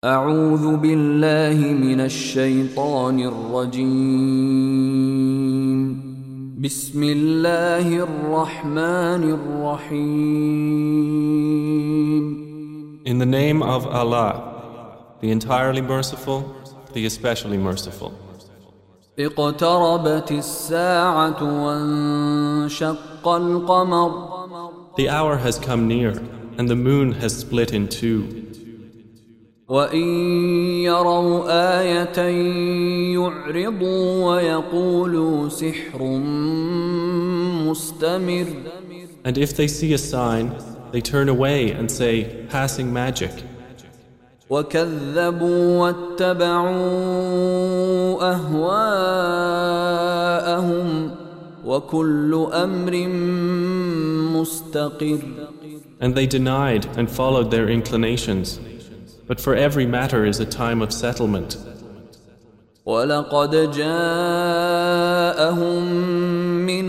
أعوذ بالله من الشيطان الرجيم. بسم الله الرحمن الرحيم. In the name of Allah, the entirely merciful, the especially merciful. اقتربت الساعة وانشق القمر. The hour has come near, and the moon has split in two. وَإِن يَرَوْا آيَةً يُعْرِضُوا وَيَقُولُوا سِحْرٌ مُسْتَمِرٌ. And if they see a sign, they turn away and say, passing magic. وَكَذَّبُوا وَاتَّبَعُوا أَهْوَاءَهُمْ وَكُلُّ أَمْرٍ مُسْتَقِرٌ. And they denied and followed their inclinations. But for every matter is a time of settlement. وَلَقَدْ جَاءَهُم مِّنَ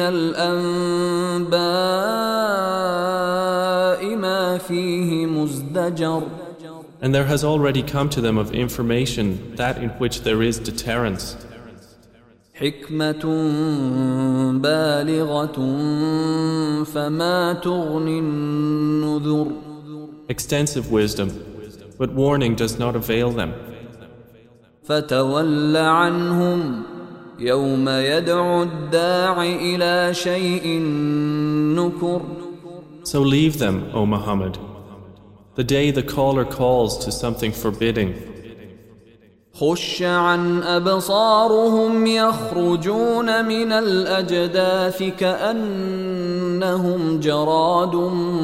الْأَنبَاءِ مَا فِيهِ مُزْدَجَرٌ. And there has already come to them of information that in which there is deterrence. حِكْمَةٌ بَالِغَةٌ فَمَا تُغْنِ النُّذُرُ. Extensive wisdom, but warning does not avail them. فَتَوَلَّ عَنْهُمْ يَوْمَ يَدْعُ الدَّاعِ إِلَى شَيْءٍ نُكُرٍ. So leave them, O Muhammad, the day the caller calls to something forbidding. خُشَّ عَنْ أَبْصَارُهُمْ يَخْرُجُونَ مِنَ الْأَجْدَاثِ كَأَنَّهُمْ جَرَادٌ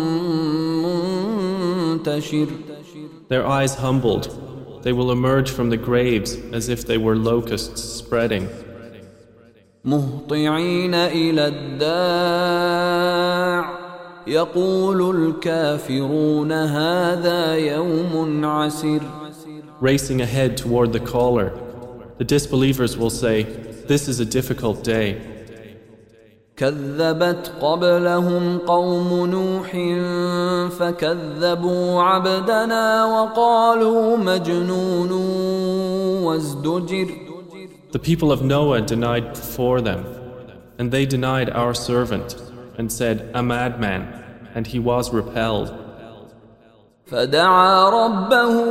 مُنْتَشِرٌ. Their eyes humbled, they will emerge from the graves as if they were locusts spreading. مُهْطِعِينَ إِلَى الدَّاعِ يَقُولُ الْكَافِرُونَ هَذَا يَوْمٌ عَسِرٌ. Racing ahead toward the caller, the disbelievers will say, this is a difficult day. كذبت قبلهم قوم نوح فكذبوا عبدنا وقالوا مجنون وازدجر. The people of Noah denied before them, and they denied our servant, and said, a madman, and he was repelled. فدعا ربه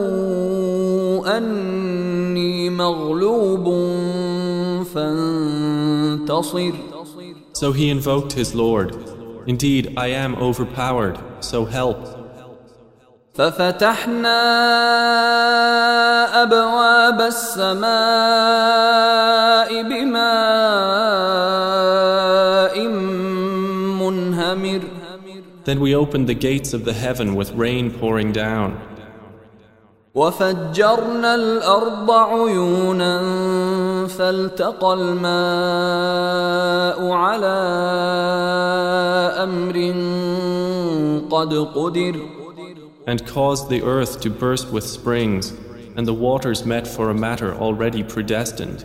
أني مغلوب فانتصر. So he invoked his Lord, indeed I am overpowered, so help. ففتحنا أبواب السماء بماء منهمر. Then we opened the gates of the heaven with rain pouring down. وفجرنا الأرض عيونا فالتقى الماء على أمر قد قدر. And caused the earth to burst with springs, and the waters met for a matter already predestined.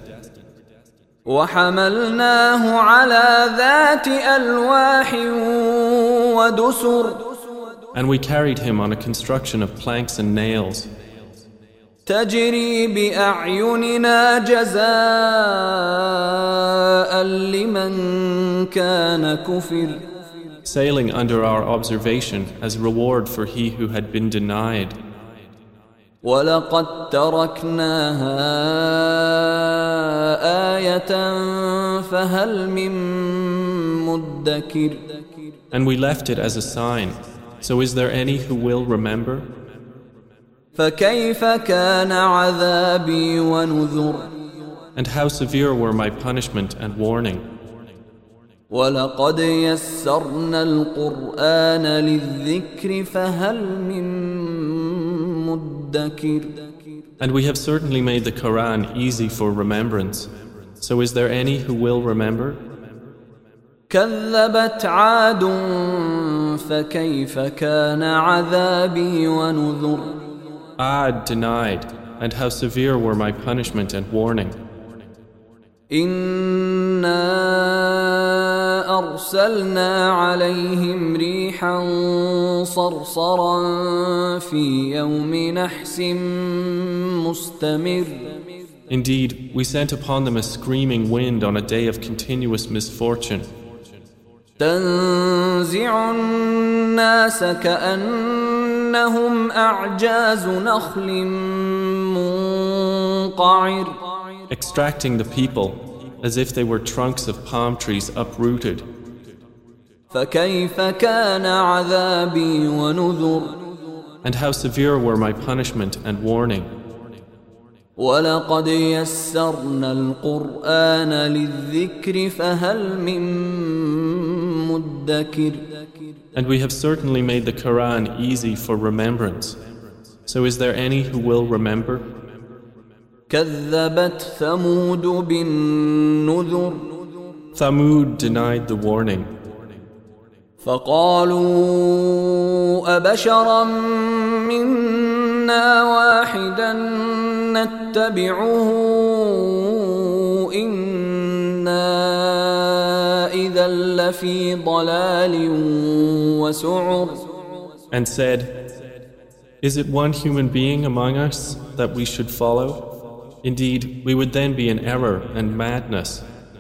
وحملناه على ذات ألواح ودسر. And we carried him on a construction of planks and nails. تجري بأعيننا جزاء لمن كان كفر. Sailing under our observation as reward for he who had been denied. وَلَقَدْ تَرَكْنَاهَا آيَةً فَهَلْ مِن مُدَّكِرٍ. And we left it as a sign, so is there any who will remember? فَكَيْفَ كَانَ عَذَابِي وَنُذُرِ. And how severe were my punishment and warning. وَلَقَدْ يَسَّرْنَا الْقُرْآنَ لِلذِّكْرِ فَهَلْ مِن مُدَّكِرٍ. And we have certainly made the Quran easy for remembrance, so is there any who will remember? كذبت عاد فكيف كان عذابي ونذر. Ad denied, and how severe were my punishment and warning. إنا أرسلنا عليهم ريحا صرصرا في يوم نحس مستمر. Indeed, we sent upon them a screaming wind on a day of continuous misfortune. تنزع الناس كأنهم أعجاز نخل منقعر. Extracting the people as if they were trunks of palm trees uprooted. فكيف كان عذابي ونذر. And how severe were my punishment and warning. ولقد يسرنا القرآن للذكر فهل من مدكر. And we have certainly made the Quran easy for remembrance. So is there any who will remember? كذبت ثمود بالنذر. Thamud denied the warning. فقالوا أبشرا منا واحدا نتبعه إنا إذا لفي ضلال وسعر. And said, is it one human being among us that we should follow? Indeed, we would then be in error and madness.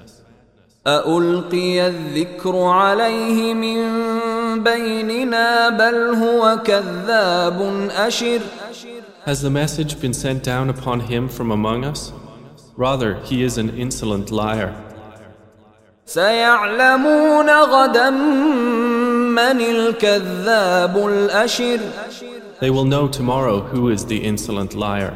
أألقي الذكر عليه من بيننا بل هو كذاب أشر. Has the message been sent down upon him from among us? Rather, he is an insolent liar. سيعلمون غدا من الكذاب الأشر. They will know tomorrow who is the insolent liar.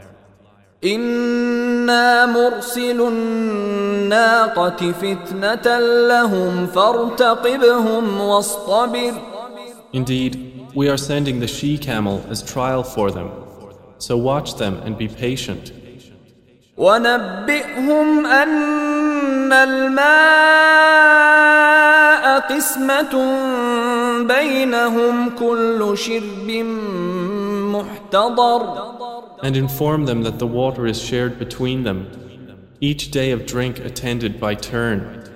إنا مرسل الناقة فتنة لهم فارتقبهم واصطبر. Indeed, we are sending the she-camel as trial for them. So watch them and be patient. ونبئهم أن الماء قسمة بينهم كل شرب محتضر. And inform them that the water is shared between them, each day of drink attended by turn.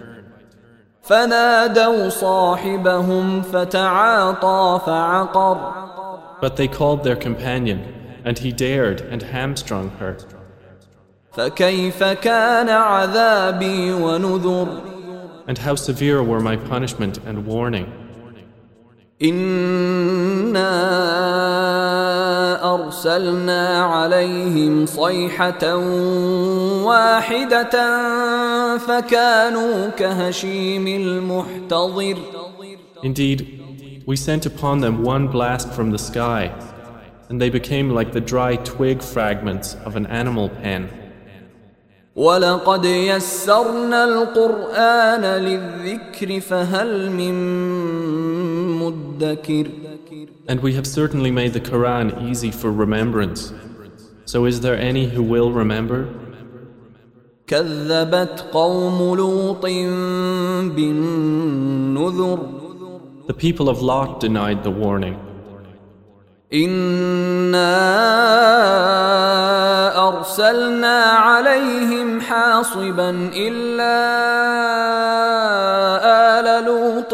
فنادوا صاحبهم فتعاطى فعقر. But they called their companion, and he dared and hamstrung her. فكيف كان عذابي ونذر. And how severe were my punishment and warning. إنا أرسلنا عليهم صيحة واحدة فكانوا كهشيم المحتضر. Indeed, we sent upon them one blast from the sky, and they became like the dry twig fragments of an animal pen. ولقد يسرنا القرآن للذكر فهل من مدكر. And we have certainly made the Quran easy for remembrance. So is there any who will remember? كذبت قوم لوط بالنذر. The people of Lot denied the warning. إنا أرسلنا عليهم حاصبا إلا آل لوط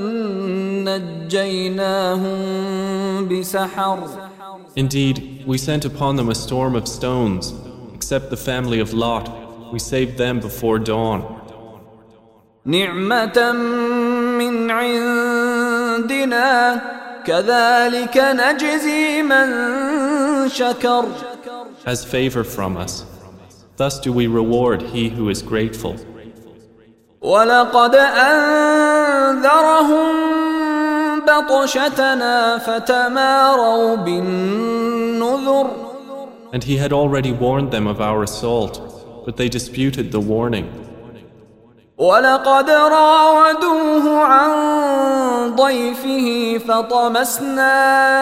نجيناهم بسحر. Indeed, we sent upon them a storm of stones, except the family of Lot. We saved them before dawn. نعمة من عندنا كذلك نجزي من شكر. As favor from us. Thus do we reward he who is grateful. ولقد أنذرهم بطشتنا فتماروا بالنذر. And he had already warned them of our assault, but they disputed the warning. ولقد راودوه عن ضيفه فطمسنا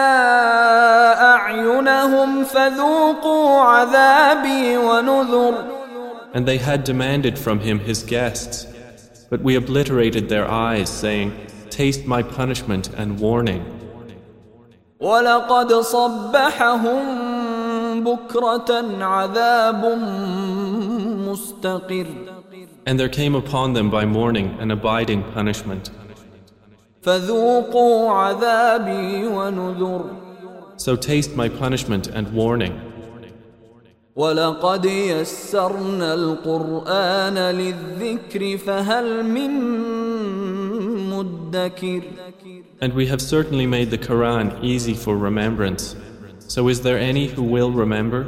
أعينهم فذوقوا عذابي ونذر. And they had demanded from him his guests, but we obliterated their eyes, saying, taste my punishment and warning. ولقد صبحهم بكرة عذاب مستقر. And there came upon them by morning an abiding punishment. فذوقوا عذابي ونذر So taste my punishment and warning. ولقد يسرنا القرآن للذكر فهل من مدكر And we have certainly made the Quran easy for remembrance. So is there any who will remember?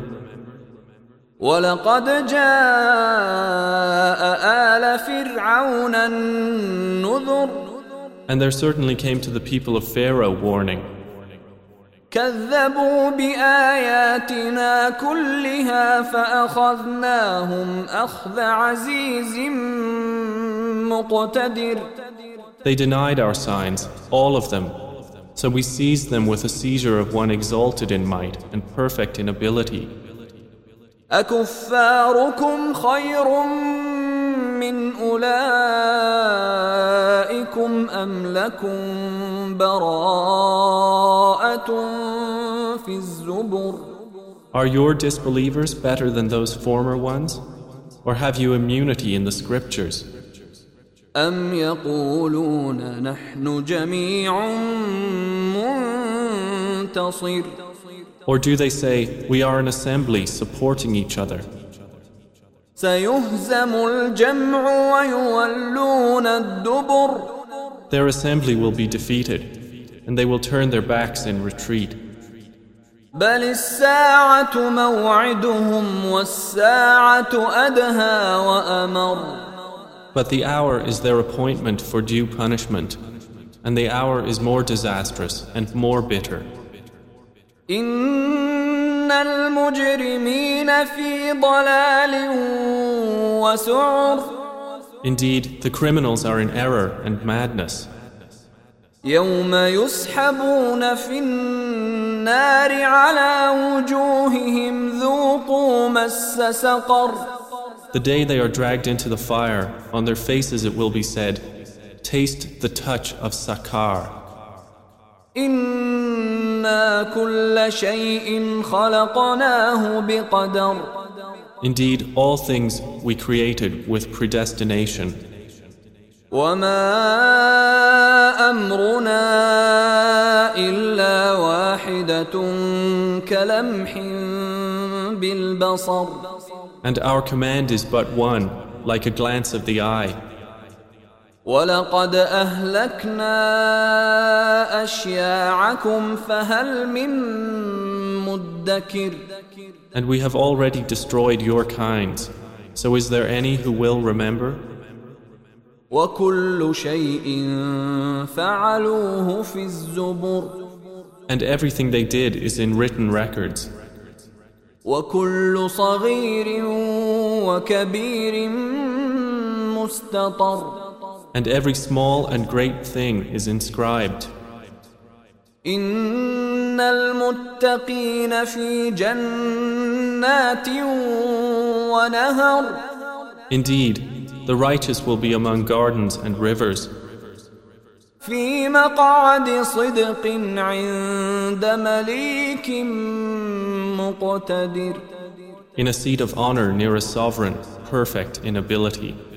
ولقد جاء آل فرعون النذر And there certainly came to the people of Pharaoh warning. كذبوا بآياتنا كلها فأخذناهم أخذ عزيز مقتدر They denied our signs, all of them. So we seized them with a seizure of one exalted in might and perfect in ability. أكفاركم خير من أولئكم أم لكم براءة في الزبر Are your disbelievers better than those former ones? Or have you immunity in the scriptures? أم يقولون نحن جميع منتصر Or do they say, we are an assembly supporting each other? سيهزم الجمع ويولون الدبر Their assembly will be defeated, and they will turn their backs in retreat. بل الساعة موعدهم والساعة أدهى وأمر But the hour is their appointment for due punishment, and the hour is more disastrous and more bitter. إن المجرمين في ضلال وسعر Indeed, the criminals are in error and madness. يوم يسحبون في النار على وجوههم ذوقوا مس سقر The day they are dragged into the fire, on their faces it will be said, taste the touch of Sakar. إنا كل شيء خلقناه بقدر Indeed, all things we created with predestination. وما أمرنا إلا واحدة كلمح بالبصر And our command is but one, like a glance of the eye. ولقد أهلكنا أشياعكم فهل من مدكر And we have already destroyed your kinds. So is there any who will remember? وكل شيء فعلوه في الزبر And everything they did is in written records. وكل صغير وكبير مستطر And every small and great thing is inscribed. إن المتقين في جنات ونهر Indeed, the righteous will be among gardens and rivers. في مقعد صدق عند مليك مقتدر In a seat of honor near a sovereign, perfect in ability.